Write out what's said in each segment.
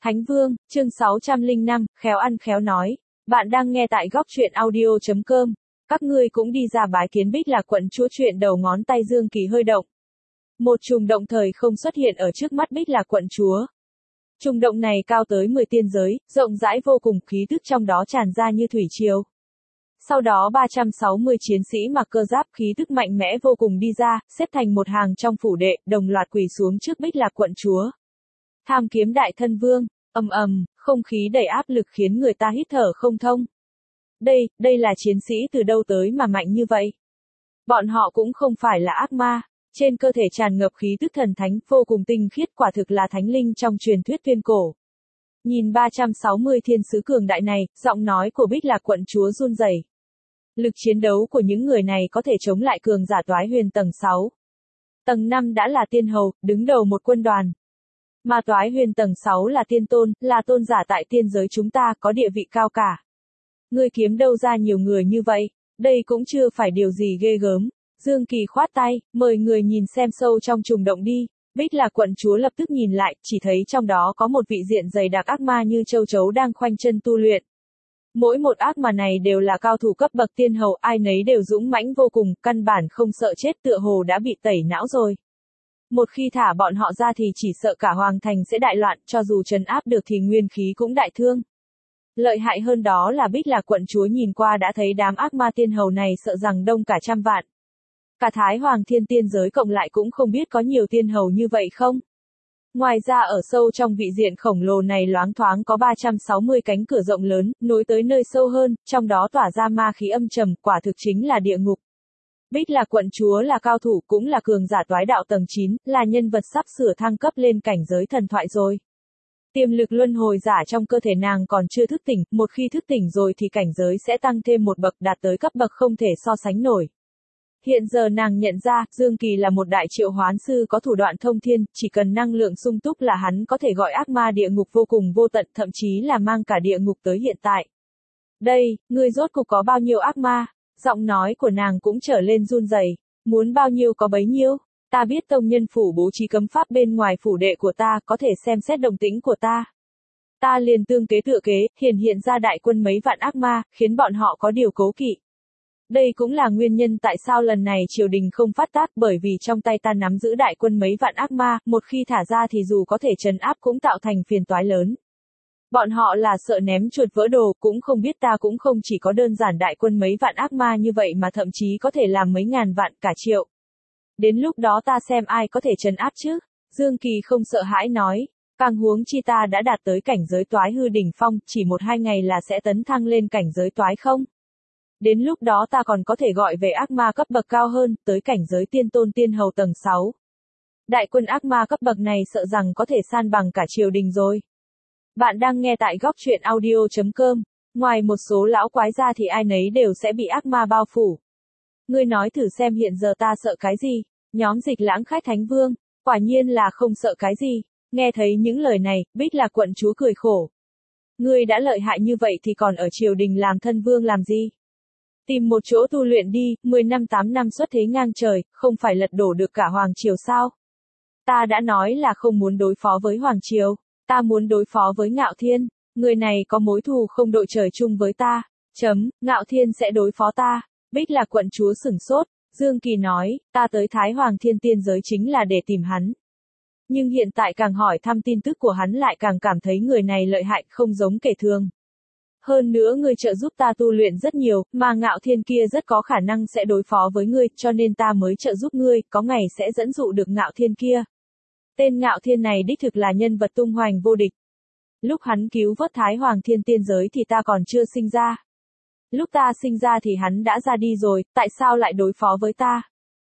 Thánh Vương, chương 605, khéo ăn khéo nói. Bạn đang nghe tại góc truyện audio.com. Các ngươi cũng đi ra bái kiến Bích Lạc quận chúa. Chuyện đầu ngón tay Dương Kỳ hơi động. Một trùng động thời không xuất hiện ở trước mắt Bích Lạc quận chúa. Trùng động này cao tới 10 tiên giới, rộng rãi vô cùng, khí tức trong đó tràn ra như thủy triều. Sau đó 360 chiến sĩ mặc cơ giáp khí tức mạnh mẽ vô cùng đi ra, xếp thành một hàng trong phủ đệ, đồng loạt quỳ xuống trước Bích Lạc quận chúa. Tham kiếm đại thân vương, ầm ầm, không khí đầy áp lực khiến người ta hít thở không thông. Đây là chiến sĩ từ đâu tới mà mạnh như vậy? Bọn họ cũng không phải là ác ma, trên cơ thể tràn ngập khí tức thần thánh, vô cùng tinh khiết, quả thực là thánh linh trong truyền thuyết tuyên cổ. Nhìn 360 thiên sứ cường đại này, giọng nói của Bích Lạc quận chúa run rẩy. Lực chiến đấu của những người này có thể chống lại cường giả Toái Huyền tầng 6. Tầng 5 đã là tiên hầu, đứng đầu một quân đoàn. Mà Toái Huyền tầng 6 là tiên tôn, là tôn giả tại tiên giới chúng ta, có địa vị cao cả. Ngươi kiếm đâu ra nhiều người như vậy, đây cũng chưa phải điều gì ghê gớm. Dương Kỳ khoát tay, mời người nhìn xem sâu trong trùng động đi. Bích Lạc quận chúa lập tức nhìn lại, chỉ thấy trong đó có một vị diện dày đặc ác ma như châu chấu đang khoanh chân tu luyện. Mỗi một ác ma này đều là cao thủ cấp bậc tiên hầu, ai nấy đều dũng mãnh vô cùng, căn bản không sợ chết, tựa hồ đã bị tẩy não rồi. Một khi thả bọn họ ra thì chỉ sợ cả hoàng thành sẽ đại loạn, cho dù trấn áp được thì nguyên khí cũng đại thương. Lợi hại hơn đó là Bích Lạc quận chúa nhìn qua đã thấy đám ác ma tiên hầu này sợ rằng đông cả trăm vạn. Cả Thái Hoàng Thiên tiên giới cộng lại cũng không biết có nhiều tiên hầu như vậy không. Ngoài ra ở sâu trong vị diện khổng lồ này loáng thoáng có 360 cánh cửa rộng lớn, nối tới nơi sâu hơn, trong đó tỏa ra ma khí âm trầm, quả thực chính là địa ngục. Bích Lạc quận chúa là cao thủ, cũng là cường giả toái đạo tầng 9, là nhân vật sắp sửa thăng cấp lên cảnh giới thần thoại rồi. Tiềm lực luân hồi giả trong cơ thể nàng còn chưa thức tỉnh, một khi thức tỉnh rồi thì cảnh giới sẽ tăng thêm một bậc, đạt tới cấp bậc không thể so sánh nổi. Hiện giờ nàng nhận ra, Dương Kỳ là một đại triệu hoán sư có thủ đoạn thông thiên, chỉ cần năng lượng sung túc là hắn có thể gọi ác ma địa ngục vô cùng vô tận, thậm chí là mang cả địa ngục tới hiện tại. Đây, ngươi rốt cục có bao nhiêu ác ma? Giọng nói của nàng cũng trở lên run rẩy. Muốn bao nhiêu có bấy nhiêu. Ta biết tông nhân phủ bố trí cấm pháp bên ngoài phủ đệ của ta, có thể xem xét động tĩnh của ta. Ta liền tương kế tựa kế, hiện ra đại quân mấy vạn ác ma, khiến bọn họ có điều cố kỵ. Đây cũng là nguyên nhân tại sao lần này triều đình không phát tác, bởi vì trong tay ta nắm giữ đại quân mấy vạn ác ma, một khi thả ra thì dù có thể trấn áp cũng tạo thành phiền toái lớn. Bọn họ là sợ ném chuột vỡ đồ, cũng không biết ta cũng không chỉ có đơn giản đại quân mấy vạn ác ma như vậy mà thậm chí có thể làm mấy ngàn vạn, cả triệu. Đến lúc đó ta xem ai có thể trấn áp chứ? Dương Kỳ không sợ hãi nói, càng huống chi ta đã đạt tới cảnh giới toái hư đỉnh phong, chỉ 1-2 ngày là sẽ tấn thăng lên cảnh giới toái không? Đến lúc đó ta còn có thể gọi về ác ma cấp bậc cao hơn, tới cảnh giới tiên tôn tiên hầu tầng 6. Đại quân ác ma cấp bậc này sợ rằng có thể san bằng cả triều đình rồi. Bạn đang nghe tại góc truyện audio.com. Ngoài một số lão quái ra thì ai nấy đều sẽ bị ác ma bao phủ. Ngươi nói thử xem hiện giờ ta sợ cái gì? Nhóm Dịch Lãng khách Thánh Vương, quả nhiên là không sợ cái gì. Nghe thấy những lời này, Bích Lạc quận chúa cười khổ. Ngươi đã lợi hại như vậy thì còn ở triều đình làm thân vương làm gì? Tìm một chỗ tu luyện đi, 10 năm 8 năm xuất thế ngang trời, không phải lật đổ được cả Hoàng Triều sao? Ta đã nói là không muốn đối phó với Hoàng Triều, ta muốn đối phó với Ngạo Thiên, người này có mối thù không đội trời chung với ta. Ngạo Thiên sẽ đối phó ta. Bích Lạc quận chúa sửng sốt, Dương Kỳ nói, ta tới Thái Hoàng Thiên tiên giới chính là để tìm hắn. Nhưng hiện tại càng hỏi thăm tin tức của hắn lại càng cảm thấy người này lợi hại, không giống kẻ thường. Hơn nữa ngươi trợ giúp ta tu luyện rất nhiều, mà Ngạo Thiên kia rất có khả năng sẽ đối phó với ngươi, cho nên ta mới trợ giúp ngươi, có ngày sẽ dẫn dụ được Ngạo Thiên kia. Tên Ngạo Thiên này đích thực là nhân vật tung hoành vô địch. Lúc hắn cứu vớt Thái Hoàng Thiên tiên giới thì ta còn chưa sinh ra. Lúc ta sinh ra thì hắn đã ra đi rồi, tại sao lại đối phó với ta?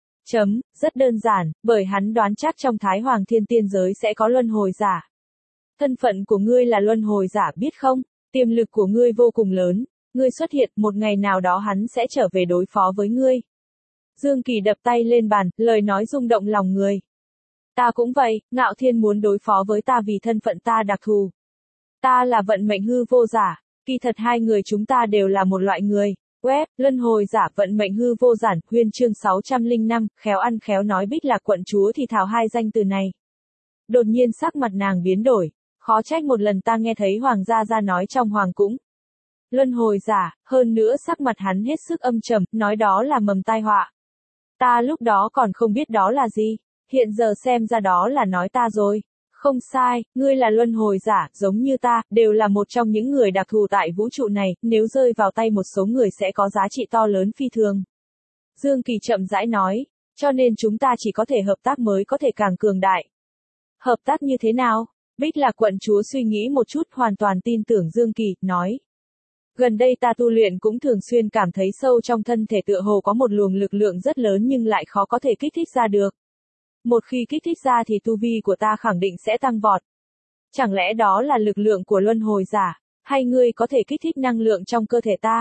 Rất đơn giản, bởi hắn đoán chắc trong Thái Hoàng Thiên tiên giới sẽ có luân hồi giả. Thân phận của ngươi là luân hồi giả biết không? Tiềm lực của ngươi vô cùng lớn, ngươi xuất hiện, một ngày nào đó hắn sẽ trở về đối phó với ngươi. Dương Kỳ đập tay lên bàn, lời nói rung động lòng người. Ta cũng vậy, Ngạo Thiên muốn đối phó với ta vì thân phận ta đặc thù. Ta là vận mệnh hư vô giả, kỳ thật hai người chúng ta đều là một loại người. Web, luân hồi giả, vận mệnh hư vô giản, Huyên chương 605, khéo ăn khéo nói. Bích Lạc quận chúa thì thào hai danh từ này. Đột nhiên sắc mặt nàng biến đổi. Khó trách một lần ta nghe thấy Hoàng gia gia nói trong Hoàng cũng. Luân hồi giả, hơn nữa sắc mặt hắn hết sức âm trầm, nói đó là mầm tai họa. Ta lúc đó còn không biết đó là gì, hiện giờ xem ra đó là nói ta rồi. Không sai, ngươi là luân hồi giả, giống như ta, đều là một trong những người đặc thù tại vũ trụ này, nếu rơi vào tay một số người sẽ có giá trị to lớn phi thường. Dương Kỳ chậm rãi nói, cho nên chúng ta chỉ có thể hợp tác mới có thể càng cường đại. Hợp tác như thế nào? Bích Lạc quận chúa suy nghĩ một chút, hoàn toàn tin tưởng Dương Kỳ, nói. Gần đây ta tu luyện cũng thường xuyên cảm thấy sâu trong thân thể tựa hồ có một luồng lực lượng rất lớn nhưng lại khó có thể kích thích ra được. Một khi kích thích ra thì tu vi của ta khẳng định sẽ tăng vọt. Chẳng lẽ đó là lực lượng của luân hồi giả, hay ngươi có thể kích thích năng lượng trong cơ thể ta?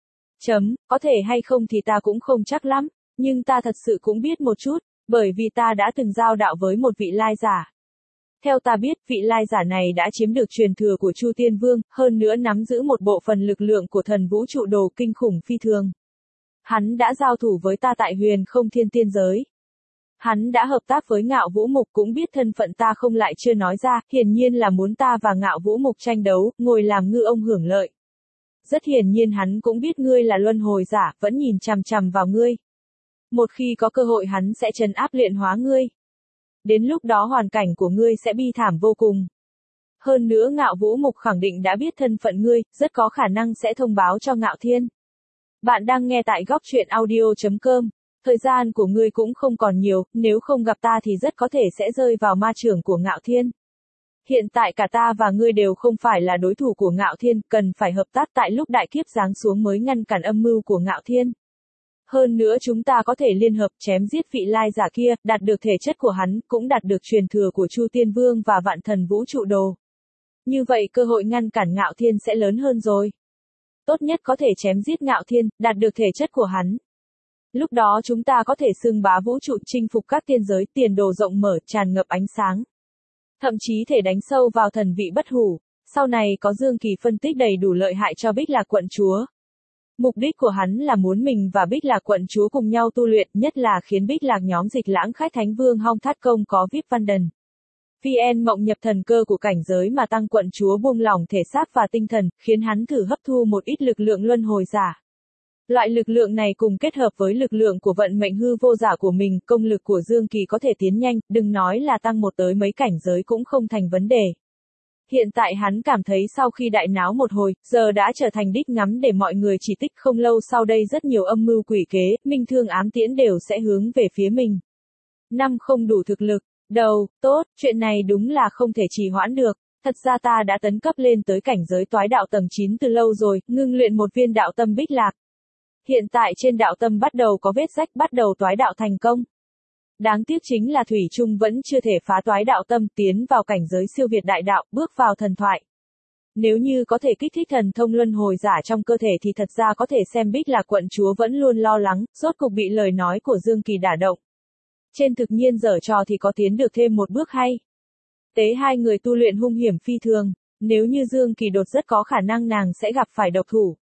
Có thể hay không thì ta cũng không chắc lắm, nhưng ta thật sự cũng biết một chút, bởi vì ta đã từng giao đạo với một vị lai giả. Theo ta biết, vị lai giả này đã chiếm được truyền thừa của Chu Tiên Vương, hơn nữa nắm giữ một bộ phận lực lượng của thần vũ trụ đồ kinh khủng phi thường. Hắn đã giao thủ với ta tại Huyền Không Thiên Tiên giới. Hắn đã hợp tác với Ngạo Vũ Mục, cũng biết thân phận ta không lại chưa nói ra, hiển nhiên là muốn ta và Ngạo Vũ Mục tranh đấu, ngồi làm ngư ông hưởng lợi. Rất hiển nhiên hắn cũng biết ngươi là luân hồi giả, vẫn nhìn chằm chằm vào ngươi. Một khi có cơ hội hắn sẽ trấn áp luyện hóa ngươi. Đến lúc đó hoàn cảnh của ngươi sẽ bi thảm vô cùng. Hơn nữa Ngạo Vũ Mục khẳng định đã biết thân phận ngươi, rất có khả năng sẽ thông báo cho Ngạo Thiên. Bạn đang nghe tại góc truyện audio.com. Thời gian của ngươi cũng không còn nhiều, nếu không gặp ta thì rất có thể sẽ rơi vào ma chưởng của Ngạo Thiên. Hiện tại cả ta và ngươi đều không phải là đối thủ của Ngạo Thiên, cần phải hợp tác tại lúc đại kiếp giáng xuống mới ngăn cản âm mưu của Ngạo Thiên. Hơn nữa chúng ta có thể liên hợp chém giết vị lai giả kia, đạt được thể chất của hắn, cũng đạt được truyền thừa của Chu Tiên Vương và vạn thần vũ trụ đồ. Như vậy cơ hội ngăn cản Ngạo Thiên sẽ lớn hơn rồi. Tốt nhất có thể chém giết Ngạo Thiên, đạt được thể chất của hắn. Lúc đó chúng ta có thể xưng bá vũ trụ, chinh phục các tiên giới, tiền đồ rộng mở, tràn ngập ánh sáng. Thậm chí thể đánh sâu vào thần vị bất hủ. Sau này có Dương Kỳ phân tích đầy đủ lợi hại cho Bích Lạc quận chúa. Mục đích của hắn là muốn mình và Bích Lạc quận chúa cùng nhau tu luyện, nhất là khiến Bích Lạc nhóm Dịch Lãng Khách Thánh Vương Hong Thát Công có VIP văn đần. VN mộng nhập thần cơ của cảnh giới mà tăng quận chúa buông lỏng thể xác và tinh thần, khiến hắn thử hấp thu một ít lực lượng luân hồi giả. Loại lực lượng này cùng kết hợp với lực lượng của vận mệnh hư vô giả của mình, công lực của Dương Kỳ có thể tiến nhanh, đừng nói là tăng một tới mấy cảnh giới cũng không thành vấn đề. Hiện tại hắn cảm thấy sau khi đại náo một hồi, giờ đã trở thành đích ngắm để mọi người chỉ tích, không lâu sau đây rất nhiều âm mưu quỷ kế, minh thương ám tiễn đều sẽ hướng về phía mình. Năm không đủ thực lực. Đầu, tốt, chuyện này đúng là không thể trì hoãn được. Thật ra ta đã tấn cấp lên tới cảnh giới toái đạo tầng 9 từ lâu rồi, ngưng luyện một viên đạo tâm Bích Lạc. Hiện tại trên đạo tâm bắt đầu có vết rách, bắt đầu toái đạo thành công. Đáng tiếc chính là Thủy Trung vẫn chưa thể phá toái đạo tâm, tiến vào cảnh giới siêu việt đại đạo, bước vào thần thoại. Nếu như có thể kích thích thần thông luân hồi giả trong cơ thể thì thật ra có thể xem Bích Lạc quận chúa vẫn luôn lo lắng, rốt cục bị lời nói của Dương Kỳ đả động. Trên thực nhiên giở trò thì có tiến được thêm một bước hay. Tế hai người tu luyện hung hiểm phi thường, nếu như Dương Kỳ đột rất có khả năng nàng sẽ gặp phải độc thủ.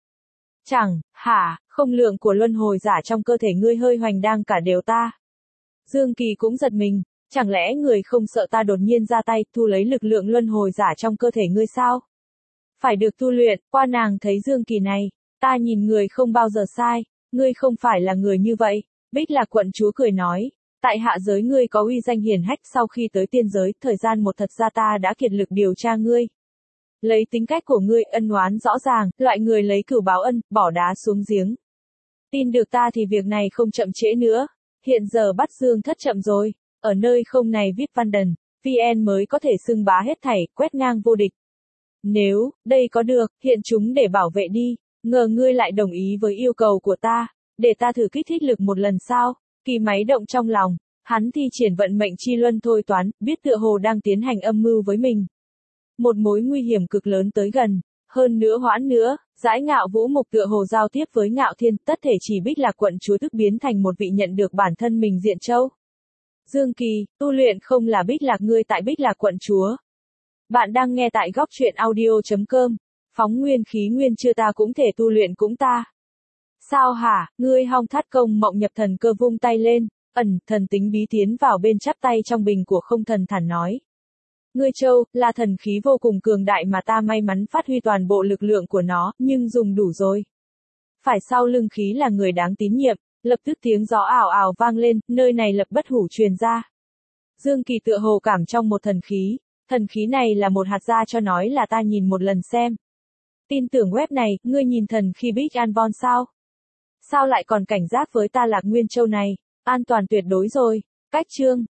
Không lượng của luân hồi giả trong cơ thể ngươi hơi hoành đang cả đều ta. Dương Kỳ cũng giật mình, chẳng lẽ người không sợ ta đột nhiên ra tay, thu lấy lực lượng luân hồi giả trong cơ thể ngươi sao? Phải được tu luyện, qua nàng thấy Dương Kỳ này, ta nhìn người không bao giờ sai, ngươi không phải là người như vậy. Bích Lạc quận chúa cười nói, tại hạ giới ngươi có uy danh hiển hách, sau khi tới tiên giới, thời gian một thật ra ta đã kiệt lực điều tra ngươi. Lấy tính cách của ngươi, ân oán rõ ràng, loại người lấy cửu báo ân, bỏ đá xuống giếng. Tin được ta thì việc này không chậm trễ nữa. Hiện giờ bắt Dương thất chậm rồi. Ở nơi không này VIP văn đần, VN mới có thể xưng bá hết thảy, quét ngang vô địch. Nếu, đây có được, hiện chúng để bảo vệ đi. Ngờ ngươi lại đồng ý với yêu cầu của ta. Để ta thử kích thích lực một lần sao? Kỳ máy động trong lòng. Hắn thi triển vận mệnh chi luân thôi toán, biết tựa hồ đang tiến hành âm mưu với mình. Một mối nguy hiểm cực lớn tới gần. Hơn nữa hoãn nữa, Giải Ngạo Vũ Mục tựa hồ giao tiếp với Ngạo Thiên, tất thể chỉ Bích Lạc quận chúa tức biến thành một vị nhận được bản thân mình diện châu. Dương Kỳ, tu luyện không là Bích Lạc ngươi tại Bích Lạc quận chúa. Bạn đang nghe tại góc truyện audio.com. Phóng nguyên khí nguyên chưa ta cũng thể tu luyện cũng ta. Sao hả, ngươi Hong Thát Công mộng nhập thần cơ vung tay lên, thần tính bí tiến vào bên chắp tay trong bình của không thần thản nói. Ngươi Châu, là thần khí vô cùng cường đại mà ta may mắn phát huy toàn bộ lực lượng của nó, nhưng dùng đủ rồi. Phải sau lưng khí là người đáng tín nhiệm, lập tức tiếng gió ảo ảo vang lên, nơi này lập bất hủ truyền ra. Dương Kỳ tựa hồ cảm trong một thần khí này là một hạt gia cho nói là ta nhìn một lần xem. Tin tưởng web này, ngươi nhìn thần khi Big Anvon sao? Sao lại còn cảnh giác với ta Lạc Nguyên Châu này? An toàn tuyệt đối rồi. Cách chương